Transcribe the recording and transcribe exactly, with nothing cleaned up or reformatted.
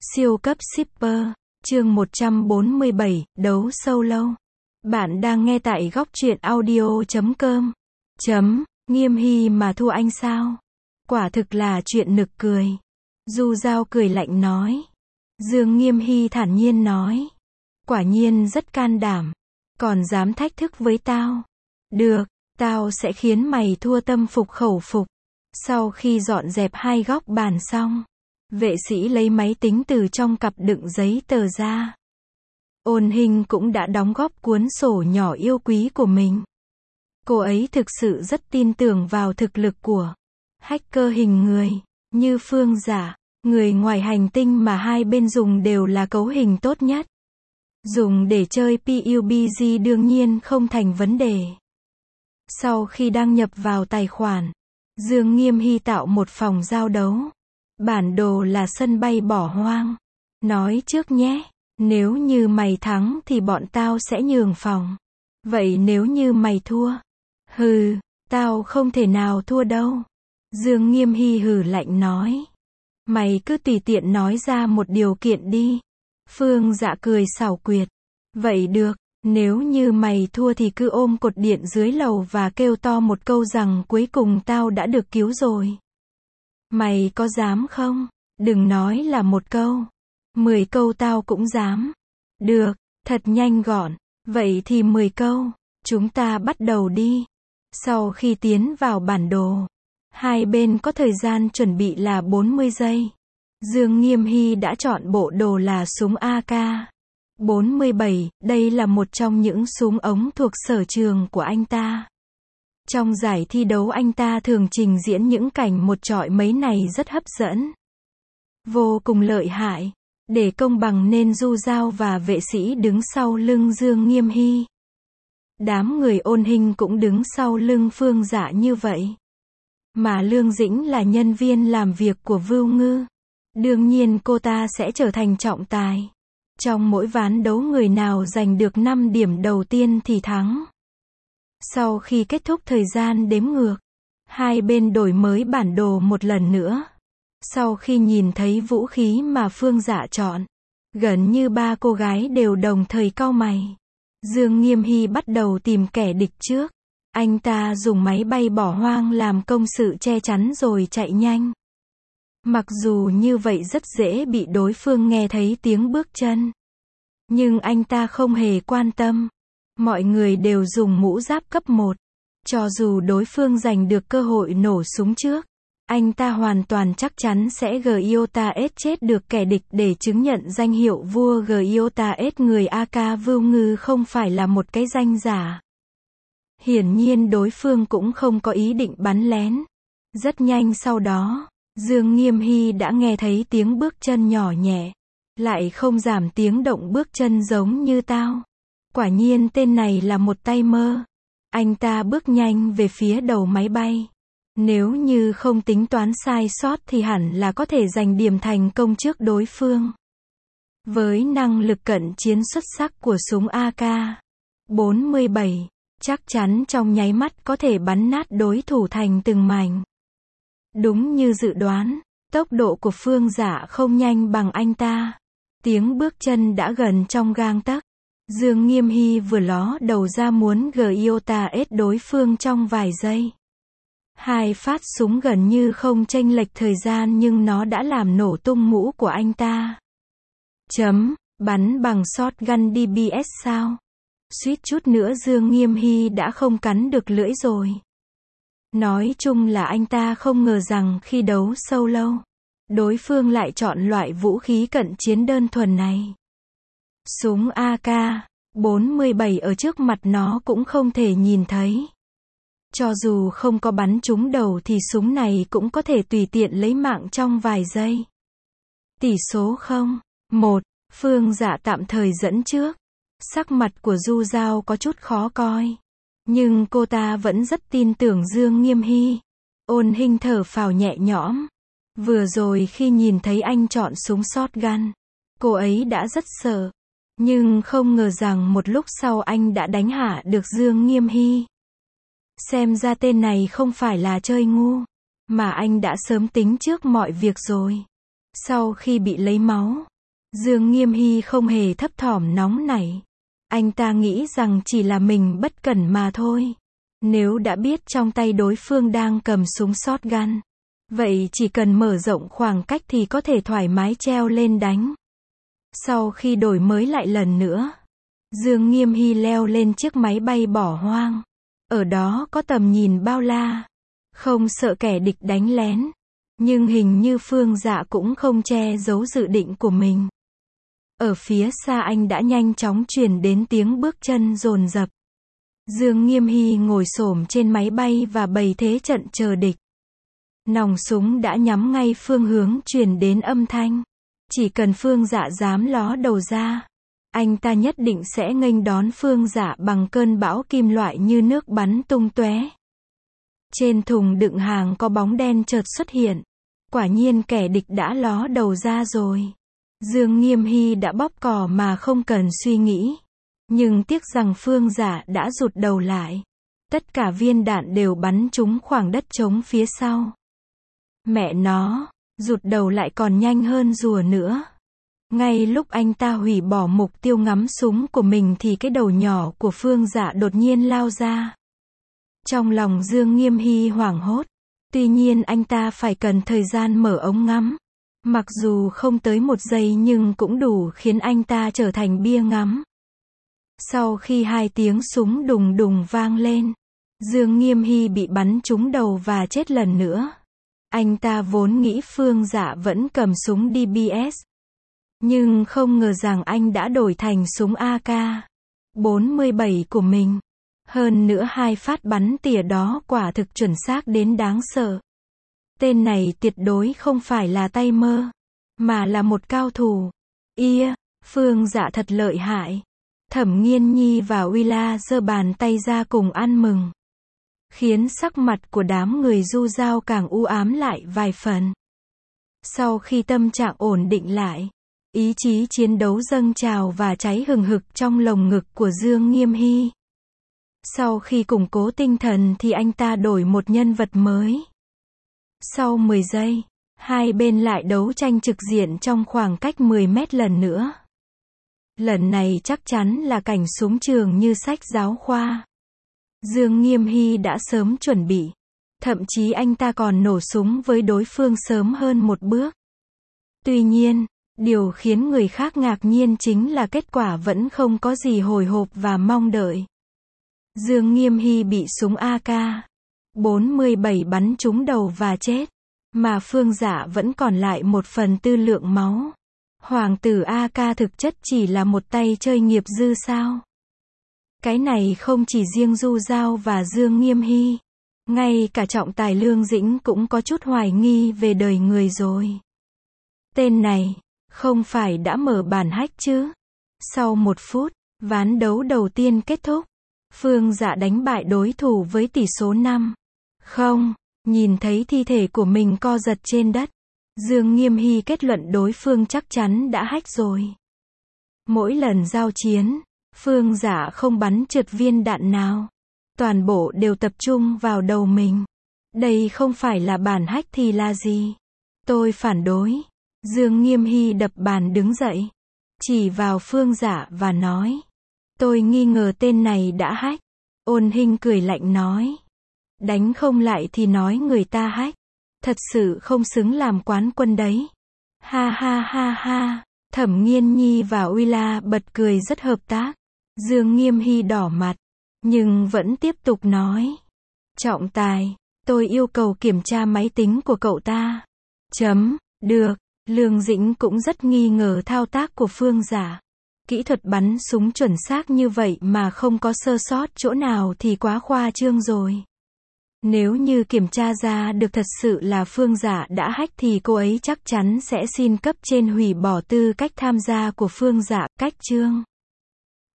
Siêu cấp shipper, chương một trăm bốn mươi bảy, đấu sâu lâu. Bạn đang nghe tại góc truyện audio chấm com. Chấm, Nghiêm Hy mà thua anh sao? Quả thực là chuyện nực cười. Du Giao cười lạnh nói. Dương Nghiêm Hy thản nhiên nói. Quả nhiên rất can đảm. Còn dám thách thức với tao. Được, tao sẽ khiến mày thua tâm phục khẩu phục. Sau khi dọn dẹp hai góc bàn xong, vệ sĩ lấy máy tính từ trong cặp đựng giấy tờ ra. Ôn Hinh cũng đã đóng góp cuốn sổ nhỏ yêu quý của mình. Cô ấy thực sự rất tin tưởng vào thực lực của hacker hình người, như Phương Dạ, người ngoài hành tinh mà hai bên dùng đều là cấu hình tốt nhất. Dùng để chơi pê u bê giê đương nhiên không thành vấn đề. Sau khi đăng nhập vào tài khoản, Dương Nghiêm Hy tạo một phòng giao đấu. Bản đồ là sân bay bỏ hoang. Nói trước nhé, nếu như mày thắng thì bọn tao sẽ nhường phòng. Vậy nếu như mày thua? Hừ, tao không thể nào thua đâu. Dương Nghiêm Hy hừ lạnh nói. Mày cứ tùy tiện nói ra một điều kiện đi. Phương Dạ cười xảo quyệt. Vậy được, nếu như mày thua thì cứ ôm cột điện dưới lầu và kêu to một câu rằng cuối cùng tao đã được cứu rồi. Mày có dám không? Đừng nói là một câu. Mười câu tao cũng dám. Được, thật nhanh gọn. Vậy thì mười câu. Chúng ta bắt đầu đi. Sau khi tiến vào bản đồ, hai bên có thời gian chuẩn bị là bốn mươi giây. Dương Nghiêm Hy đã chọn bộ đồ là súng a ca bốn mươi bảy, đây là một trong những súng ống thuộc sở trường của anh ta. Trong giải thi đấu anh ta thường trình diễn những cảnh một chọi mấy này rất hấp dẫn. Vô cùng lợi hại. Để công bằng nên Du Giao và vệ sĩ đứng sau lưng Dương Nghiêm Hy. Đám người Ôn Hinh cũng đứng sau lưng Phương Dạ như vậy. Mà Lương Dĩnh là nhân viên làm việc của Vưu Ngư. Đương nhiên cô ta sẽ trở thành trọng tài. Trong mỗi ván đấu người nào giành được năm điểm đầu tiên thì thắng. Sau khi kết thúc thời gian đếm ngược, hai bên đổi mới bản đồ một lần nữa. Sau khi nhìn thấy vũ khí mà Phương Dạ chọn, gần như ba cô gái đều đồng thời cau mày. Dương Nghiêm Hy bắt đầu tìm kẻ địch trước. Anh ta dùng máy bay bỏ hoang làm công sự che chắn rồi chạy nhanh. Mặc dù như vậy rất dễ bị đối phương nghe thấy tiếng bước chân. Nhưng anh ta không hề quan tâm. Mọi người đều dùng mũ giáp cấp một. Cho dù đối phương giành được cơ hội nổ súng trước, anh ta hoàn toàn chắc chắn sẽ Giota S chết được kẻ địch để chứng nhận danh hiệu vua Giota S. Người a ca Vưu Ngư không phải là một cái danh giả. Hiển nhiên đối phương cũng không có ý định bắn lén. Rất nhanh sau đó, Dương Nghiêm Hy đã nghe thấy tiếng bước chân nhỏ nhẹ. Lại không giảm tiếng động bước chân giống như tao. Quả nhiên tên này là một tay mơ. Anh ta bước nhanh về phía đầu máy bay. Nếu như không tính toán sai sót thì hẳn là có thể giành điểm thành công trước đối phương. Với năng lực cận chiến xuất sắc của súng a ca bốn mươi bảy, chắc chắn trong nháy mắt có thể bắn nát đối thủ thành từng mảnh. Đúng như dự đoán, tốc độ của Phương Dạ không nhanh bằng anh ta. Tiếng bước chân đã gần trong gang tấc. Dương Nghiêm Hy vừa ló đầu ra muốn Giota S đối phương trong vài giây. Hai phát súng gần như không chênh lệch thời gian nhưng nó đã làm nổ tung mũ của anh ta. Chấm, bắn bằng shotgun đê bê ét sao? Suýt chút nữa Dương Nghiêm Hy đã không cắn được lưỡi rồi. Nói chung là anh ta không ngờ rằng khi đấu sâu lâu, đối phương lại chọn loại vũ khí cận chiến đơn thuần này. Súng a ca bốn mươi bảy ở trước mặt nó cũng không thể nhìn thấy. Cho dù không có bắn trúng đầu thì súng này cũng có thể tùy tiện lấy mạng trong vài giây. Tỷ số không một, Phương Dạ tạm thời dẫn trước. Sắc mặt của Du Giao có chút khó coi. Nhưng cô ta vẫn rất tin tưởng Dương Nghiêm Hy. Ôn Hinh thở phào nhẹ nhõm. Vừa rồi khi nhìn thấy anh chọn súng shotgun, cô ấy đã rất sợ. Nhưng không ngờ rằng một lúc sau anh đã đánh hạ được Dương Nghiêm Hy. Xem ra tên này không phải là chơi ngu, mà anh đã sớm tính trước mọi việc rồi. Sau khi bị lấy máu, Dương Nghiêm Hy không hề thấp thỏm nóng nảy. Anh ta nghĩ rằng chỉ là mình bất cẩn mà thôi. Nếu đã biết trong tay đối phương đang cầm súng shotgun, vậy chỉ cần mở rộng khoảng cách thì có thể thoải mái treo lên đánh. Sau khi đổi mới lại lần nữa, Dương Nghiêm Hy leo lên chiếc máy bay bỏ hoang. Ở đó có tầm nhìn bao la, không sợ kẻ địch đánh lén. Nhưng hình như Phương Dạ cũng không che giấu dự định của mình. Ở phía xa anh đã nhanh chóng truyền đến tiếng bước chân dồn dập. Dương Nghiêm Hy ngồi xổm trên máy bay và bày thế trận chờ địch. Nòng súng đã nhắm ngay phương hướng truyền đến âm thanh. Chỉ cần Phương Dạ dám ló đầu ra, anh ta nhất định sẽ nghênh đón Phương Dạ bằng cơn bão kim loại như nước bắn tung tóe. Trên thùng đựng hàng có bóng đen chợt xuất hiện. Quả nhiên kẻ địch đã ló đầu ra rồi. Dương Nghiêm Hy đã bóp cò mà không cần suy nghĩ. Nhưng tiếc rằng Phương Dạ đã rụt đầu lại. Tất cả viên đạn đều bắn trúng khoảng đất trống phía sau. Mẹ nó, rụt đầu lại còn nhanh hơn rùa nữa. Ngay lúc anh ta hủy bỏ mục tiêu ngắm súng của mình thì cái đầu nhỏ của Phương Dạ đột nhiên lao ra. Trong lòng Dương Nghiêm Hy hoảng hốt. Tuy nhiên anh ta phải cần thời gian mở ống ngắm. Mặc dù không tới một giây nhưng cũng đủ khiến anh ta trở thành bia ngắm. Sau khi hai tiếng súng đùng đùng vang lên, Dương Nghiêm Hy bị bắn trúng đầu và chết lần nữa. Anh ta vốn nghĩ Phương Dạ vẫn cầm súng đê bê ét. Nhưng không ngờ rằng anh đã đổi thành súng a ca bốn mươi bảy của mình. Hơn nữa hai phát bắn tỉa đó quả thực chuẩn xác đến đáng sợ. Tên này tuyệt đối không phải là tay mơ, mà là một cao thủ. Ia, Phương Dạ thật lợi hại. Thẩm Nghiên Nhi và Willa giơ bàn tay ra cùng ăn mừng. Khiến sắc mặt của đám người Du Giao càng u ám lại vài phần. Sau khi tâm trạng ổn định lại, ý chí chiến đấu dâng trào và cháy hừng hực trong lồng ngực của Dương Nghiêm Hy. Sau khi củng cố tinh thần thì anh ta đổi một nhân vật mới. Sau mười giây, hai bên lại đấu tranh trực diện trong khoảng cách mười mét lần nữa. Lần này chắc chắn là cảnh súng trường như sách giáo khoa. Dương Nghiêm Hy đã sớm chuẩn bị. Thậm chí anh ta còn nổ súng với đối phương sớm hơn một bước. Tuy nhiên, điều khiến người khác ngạc nhiên chính là kết quả vẫn không có gì hồi hộp và mong đợi. Dương Nghiêm Hy bị súng a ca bốn mươi bảy bắn trúng đầu và chết. Mà Phương Dạ vẫn còn lại một phần tư lượng máu. Hoàng tử a ca thực chất chỉ là một tay chơi nghiệp dư sao? Cái này không chỉ riêng Du Giao và Dương Nghiêm Hy. Ngay cả trọng tài Lương Dĩnh cũng có chút hoài nghi về đời người rồi. Tên này, không phải đã mở bản hack chứ? Sau một phút, ván đấu đầu tiên kết thúc. Phương Dạ đánh bại đối thủ với tỷ số năm không. Nhìn thấy thi thể của mình co giật trên đất, Dương Nghiêm Hy kết luận đối phương chắc chắn đã hack rồi. Mỗi lần giao chiến, Phương Dạ không bắn trượt viên đạn nào. Toàn bộ đều tập trung vào đầu mình. Đây không phải là bản hack thì là gì? Tôi phản đối. Dương Nghiêm Hy đập bàn đứng dậy, chỉ vào Phương Dạ và nói. Tôi nghi ngờ tên này đã hack. Ôn Hinh cười lạnh nói. Đánh không lại thì nói người ta hack. Thật sự không xứng làm quán quân đấy. Ha ha ha ha. Thẩm Nghiên Nhi và Willa bật cười rất hợp tác. Dương Nghiêm Hy đỏ mặt, nhưng vẫn tiếp tục nói. Trọng tài, tôi yêu cầu kiểm tra máy tính của cậu ta. Chấm, được. Lương Dĩnh cũng rất nghi ngờ thao tác của Phương Dạ. Kỹ thuật bắn súng chuẩn xác như vậy mà không có sơ sót chỗ nào thì quá khoa trương rồi. Nếu như kiểm tra ra được thật sự là Phương Dạ đã hack thì cô ấy chắc chắn sẽ xin cấp trên hủy bỏ tư cách tham gia của Phương Dạ. Cách chương